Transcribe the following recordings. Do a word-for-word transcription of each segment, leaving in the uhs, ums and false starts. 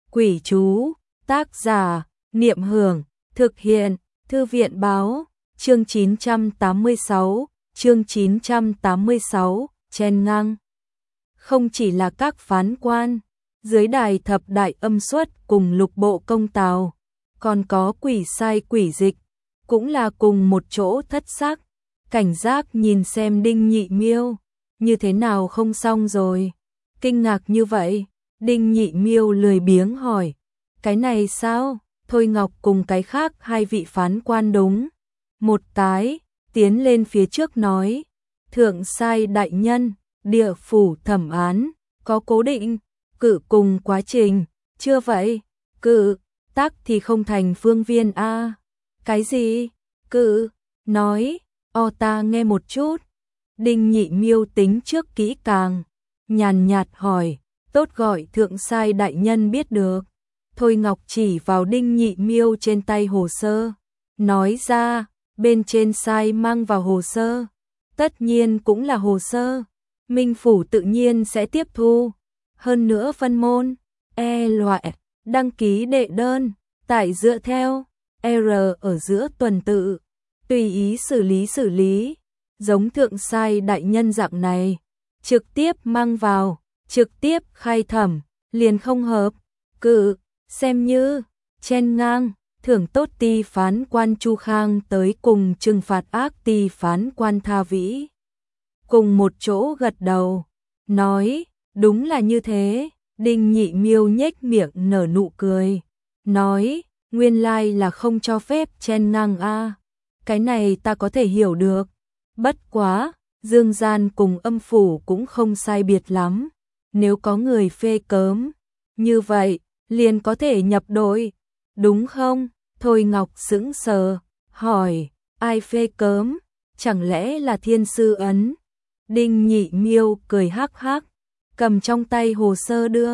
Quỷ chú, tác giả, Niệm Hưởng, thực hiện, Thư viện báo, chương chín trăm tám mươi sáu, chương chín trăm tám mươi sáu, chen ngang. Không chỉ là các phán quan, dưới đài thập đại âm xuất cùng lục bộ công tào, còn có quỷ sai quỷ dịch, cũng là cùng một chỗ thất sắc, cảnh giác nhìn xem Đinh Nhị Miêu, như thế nào không xong rồi. Kinh ngạc như vậy, Đinh Nhị Miêu lười biếng hỏi, cái này sao? Thôi Ngọc cùng cái khác hai vị phán quan đúng. Một cái, tiến lên phía trước nói, thượng sai đại nhân, địa phủ thẩm án, có cố định, cử cùng quá trình, chưa vậy, cử, tác thì không thành phương viên a. Cái gì? Cử, nói, o ta nghe một chút. Đinh Nhị Miêu tính trước kỹ càng, nhàn nhạt hỏi, tốt gọi thượng sai đại nhân biết được. Thôi Ngọc chỉ vào Đinh Nhị Miêu trên tay hồ sơ, nói ra, bên trên sai mang vào hồ sơ, tất nhiên cũng là hồ sơ, Minh Phủ tự nhiên sẽ tiếp thu. Hơn nữa phân môn, E loại, đăng ký đệ đơn, tại dựa theo, R ở giữa tuần tự, tùy ý xử lý xử lý, giống thượng sai đại nhân dạng này, trực tiếp mang vào, trực tiếp khai thẩm, liền không hợp, cự, xem như, chen ngang, thưởng tốt ti phán quan Chu Khang tới cùng trừng phạt ác ti phán quan Tha Vĩ. Cùng một chỗ gật đầu, nói, đúng là như thế. Đinh Nhị Miêu nhếch miệng nở nụ cười, nói, nguyên lai là không cho phép chen ngang a. Cái này ta có thể hiểu được, bất quá, dương gian cùng âm phủ cũng không sai biệt lắm, nếu có người phê cớm, như vậy, liền có thể nhập đội, đúng không? Thôi Ngọc sững sờ, hỏi, ai phê cớm, chẳng lẽ là thiên sư ấn? Đinh Nhị Miêu cười hắc hắc, cầm trong tay hồ sơ đưa.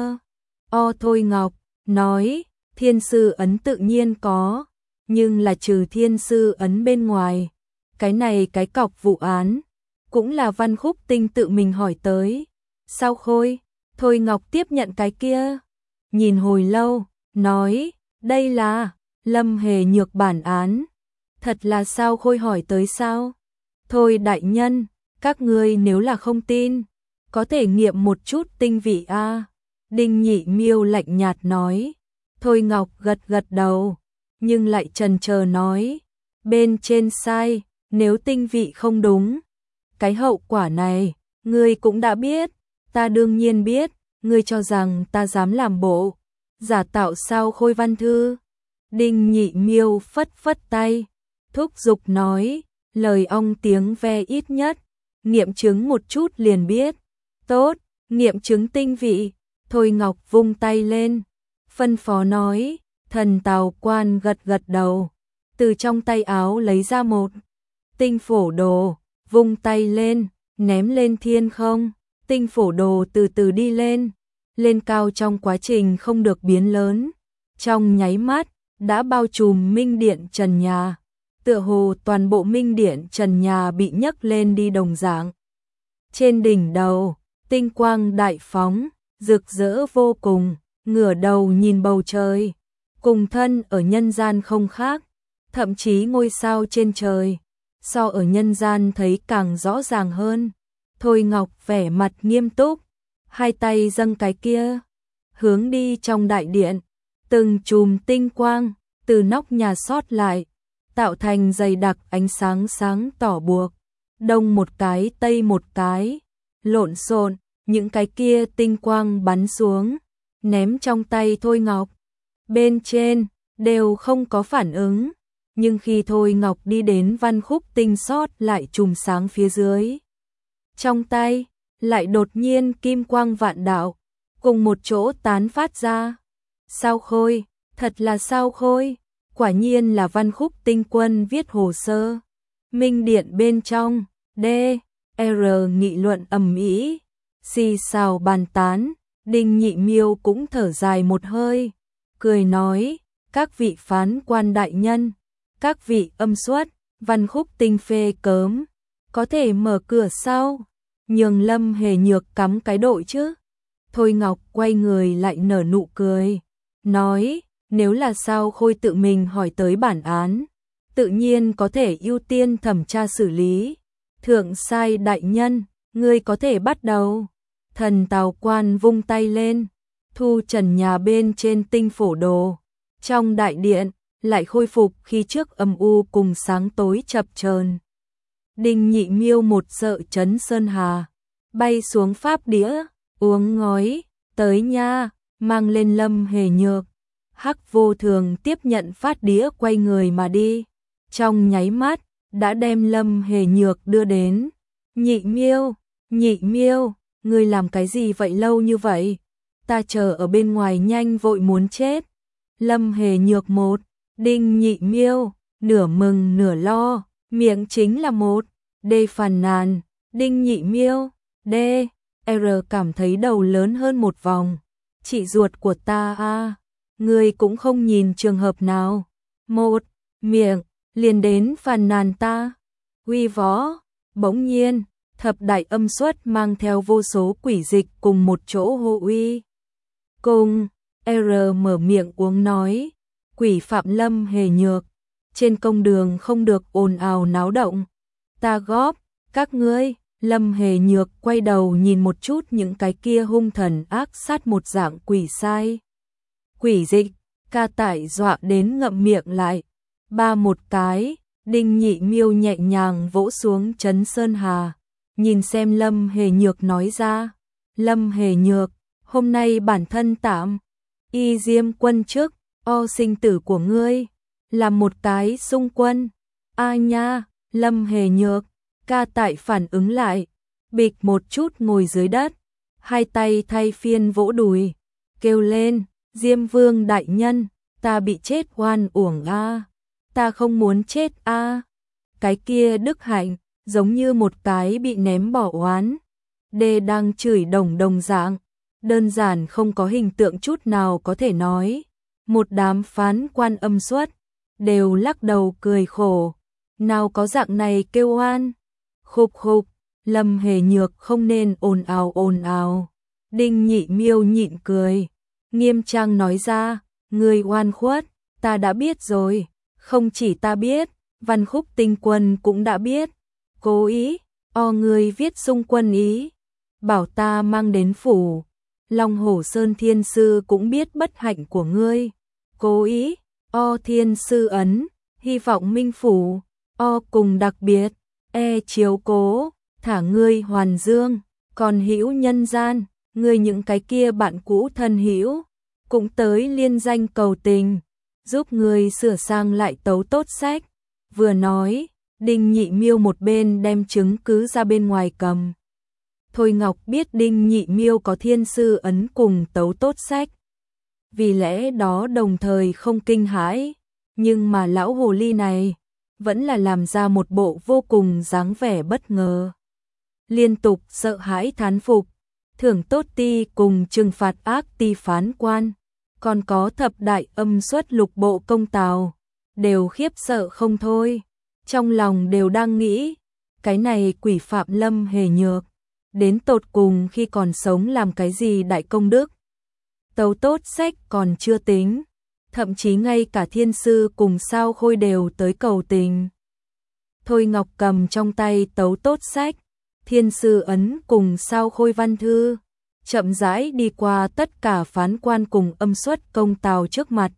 O Thôi Ngọc, nói, thiên sư ấn tự nhiên có, nhưng là trừ thiên sư ấn bên ngoài. Cái này cái cọc vụ án, cũng là Văn Khúc Tinh tự mình hỏi tới. Sao Khôi? Thôi Ngọc tiếp nhận cái kia, nhìn hồi lâu, nói, đây là Lâm Hề Nhược bản án. Thật là sao Khôi hỏi tới sao? Thôi đại nhân, các ngươi nếu là không tin, có thể nghiệm một chút tinh vị a. Đinh Nhị Miêu lạnh nhạt nói. Thôi Ngọc gật gật đầu, nhưng lại chần chờ nói, bên trên sai, nếu tinh vị không đúng, cái hậu quả này, ngươi cũng đã biết, ta đương nhiên biết, ngươi cho rằng ta dám làm bộ, giả tạo sao Khôi văn thư. Đinh Nhị Miêu phất phất tay, thúc giục nói, lời ong tiếng ve ít nhất, nghiệm chứng một chút liền biết. Tốt, nghiệm chứng tinh vị. Thôi Ngọc vung tay lên, phân phó nói, thần tào quan gật gật đầu, từ trong tay áo lấy ra một tinh phổ đồ, vung tay lên, ném lên thiên không, tinh phổ đồ từ từ đi lên, lên cao trong quá trình không được biến lớn, trong nháy mắt, đã bao trùm minh điện trần nhà, tựa hồ toàn bộ minh điện trần nhà bị nhấc lên đi đồng dạng. Trên đỉnh đầu, tinh quang đại phóng, rực rỡ vô cùng, ngửa đầu nhìn bầu trời, cùng thân ở nhân gian không khác, thậm chí ngôi sao trên trời, so ở nhân gian thấy càng rõ ràng hơn. Thôi Ngọc vẻ mặt nghiêm túc, hai tay dâng cái kia, hướng đi trong đại điện, từng chùm tinh quang, từ nóc nhà sót lại, tạo thành dày đặc ánh sáng sáng tỏ buộc, đông một cái tây một cái, lộn xộn, những cái kia tinh quang bắn xuống, ném trong tay Thôi Ngọc. Bên trên, đều không có phản ứng, nhưng khi Thôi Ngọc đi đến Văn Khúc Tinh sót lại chùm sáng phía dưới, trong tay, lại đột nhiên kim quang vạn đạo, cùng một chỗ tán phát ra. Sao Khôi, thật là sao Khôi, quả nhiên là Văn Khúc Tinh quân viết hồ sơ. Minh điện bên trong, D, R nghị luận ầm ĩ, xì xào bàn tán, Đinh Nhị Miêu cũng thở dài một hơi, cười nói, các vị phán quan đại nhân, các vị âm xuất, Văn Khúc Tinh phê cớm, có thể mở cửa sau, nhường Lâm Hề Nhược cắm cái đội chứ. Thôi Ngọc quay người lại nở nụ cười, nói, nếu là Sao Khôi tự mình hỏi tới bản án, tự nhiên có thể ưu tiên thẩm tra xử lý. Thượng sai đại nhân, ngươi có thể bắt đầu. Thần Tào Quan vung tay lên, thu trần nhà bên trên tinh phổ đồ. Trong đại điện, lại khôi phục khi trước âm u cùng sáng tối chập chờn. Đinh Nhị Miêu một sợ chấn sơn hà, bay xuống pháp đĩa, uống ngói, tới nha, mang lên Lâm Hề Nhược. Hắc Vô Thường tiếp nhận phát đĩa quay người mà đi. Trong nháy mắt, đã đem Lâm Hề Nhược đưa đến. Nhị Miêu, Nhị Miêu, ngươi làm cái gì vậy lâu như vậy? Ta chờ ở bên ngoài nhanh vội muốn chết. Lâm Hề Nhược một, Đinh Nhị Miêu, nửa mừng nửa lo, miệng chính là một, đê phàn nàn, Đinh Nhị Miêu, đê, R cảm thấy đầu lớn hơn một vòng. Chị ruột của ta a, ngươi cũng không nhìn trường hợp nào. Một, miệng, liền đến phàn nàn ta. Uy võ, bỗng nhiên, thập đại âm xuất mang theo vô số quỷ dịch cùng một chỗ hô uy. Cùng, R mở miệng uống nói, quỷ phạm Lâm Hề Nhược, trên công đường không được ồn ào náo động. Ta góp, các ngươi. Lâm Hề Nhược quay đầu nhìn một chút những cái kia hung thần ác sát một dạng quỷ sai. Quỷ dịch, ca tải dọa đến ngậm miệng lại. Ba một cái, Đinh Nhị Miêu nhẹ nhàng vỗ xuống trấn sơn hà. Nhìn xem Lâm Hề Nhược nói ra. Lâm Hề Nhược, hôm nay bản thân tạm y diêm quân chức, o sinh tử của ngươi, làm một cái xung quân. A nha, Lâm Hề Nhược, ca tại phản ứng lại, bịch một chút ngồi dưới đất, hai tay thay phiên vỗ đùi, kêu lên, Diêm Vương đại nhân, ta bị chết oan uổng a, ta không muốn chết a. Cái kia Đức Hạnh, giống như một cái bị ném bỏ oán, đê đang chửi đồng đồng dạng, đơn giản không có hình tượng chút nào có thể nói. Một đám phán quan âm xuất, đều lắc đầu cười khổ, nào có dạng này kêu oan. Khục khục, Lâm Hề Nhược không nên ồn ào ồn ào. Đinh Nhị Miêu nhịn cười, nghiêm trang nói ra, ngươi oan khuất, ta đã biết rồi, không chỉ ta biết, Văn Khúc Tinh Quân cũng đã biết. Cố ý, o ngươi viết xung quân ý, bảo ta mang đến phủ. Long Hổ Sơn Thiên Sư cũng biết bất hạnh của ngươi. Cố ý, o Thiên Sư ấn, hy vọng minh phủ, o cùng đặc biệt, e chiếu cố, thả ngươi hoàn dương, còn hữu nhân gian, ngươi những cái kia bạn cũ thân hữu, cũng tới liên danh cầu tình, giúp ngươi sửa sang lại tấu tốt sách. Vừa nói, Đinh Nhị Miêu một bên đem chứng cứ ra bên ngoài cầm. Thôi Ngọc biết Đinh Nhị Miêu có Thiên Sư ấn cùng tấu tốt sách, vì lẽ đó đồng thời không kinh hãi, nhưng mà lão hồ ly này vẫn là làm ra một bộ vô cùng dáng vẻ bất ngờ. Liên tục sợ hãi thán phục, thưởng tốt ti cùng trừng phạt ác ti phán quan, còn có thập đại âm xuất lục bộ công tào, đều khiếp sợ không thôi, trong lòng đều đang nghĩ, cái này quỷ phạm Lâm Hề Nhược, đến tột cùng khi còn sống làm cái gì đại công đức. Tấu tốt sách còn chưa tính, thậm chí ngay cả Thiên Sư cùng Sao Khôi đều tới cầu tình. Thôi Ngọc cầm trong tay tấu tốt sách, Thiên Sư ấn cùng Sao Khôi văn thư, chậm rãi đi qua tất cả phán quan cùng âm xuất công tào trước mặt,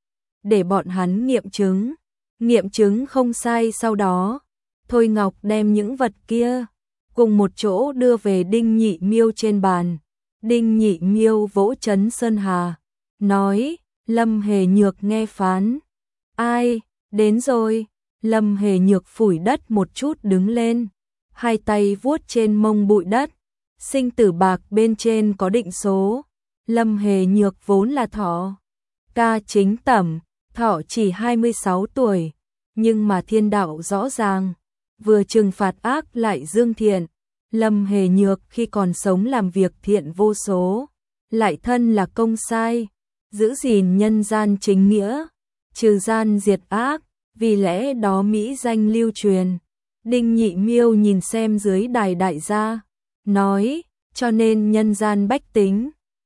để bọn hắn nghiệm chứng. Nghiệm chứng không sai sau đó, Thôi Ngọc đem những vật kia cùng một chỗ đưa về Đinh Nhị Miêu trên bàn. Đinh Nhị Miêu vỗ trấn sơn hà, nói, Lâm Hề Nhược nghe phán. Ai, đến rồi. Lâm Hề Nhược phủi đất một chút đứng lên, hai tay vuốt trên mông bụi đất, sinh tử bạc bên trên có định số. Lâm Hề Nhược vốn là thọ ca chính tẩm, thọ chỉ hai mươi sáu tuổi, nhưng mà thiên đạo rõ ràng, vừa trừng phạt ác lại dương thiện. Lâm Hề Nhược khi còn sống làm việc thiện vô số, lại thân là công sai, giữ gìn nhân gian chính nghĩa, trừ gian diệt ác, vì lẽ đó mỹ danh lưu truyền. Đinh Nhị Miêu nhìn xem dưới đài đại gia, nói, cho nên nhân gian bách tính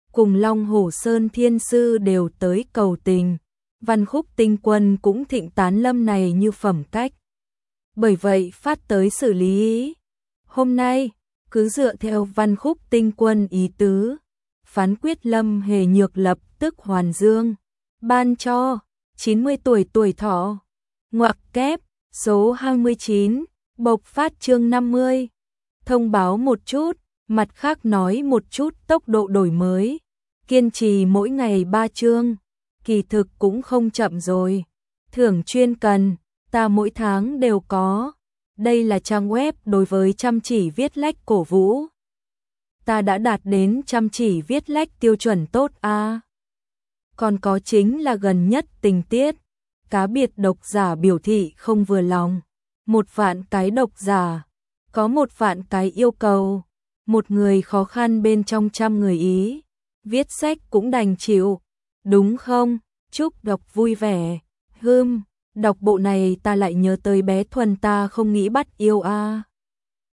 cùng Long Hổ Sơn Thiên Sư đều tới cầu tình. Văn Khúc Tinh Quân cũng thịnh tán Lâm này như phẩm cách. Bởi vậy phát tới xử lý. Hôm nay, cứ dựa theo Văn Khúc Tinh Quân ý tứ, phán quyết Lâm Hề Nhược lập tức hoàn dương, ban cho chín mươi tuổi tuổi thọ. Ngoặc kép, số hai mươi chín, bộc phát chương năm mươi. Thông báo một chút, mặt khác nói một chút tốc độ đổi mới. Kiên trì mỗi ngày ba chương, kỳ thực cũng không chậm rồi. Thưởng chuyên cần, ta mỗi tháng đều có. Đây là trang web đối với chăm chỉ viết lách cổ vũ. Ta đã đạt đến chăm chỉ viết lách tiêu chuẩn tốt a. À. Còn có chính là gần nhất tình tiết. Cá biệt độc giả biểu thị không vừa lòng. Một vạn cái độc giả. Có một vạn cái yêu cầu. Một người khó khăn bên trong trăm người ý. Viết sách cũng đành chịu. Đúng không? Chúc đọc vui vẻ. Hưm, đọc bộ này ta lại nhớ tới bé Thuần ta không nghĩ bắt yêu a. À.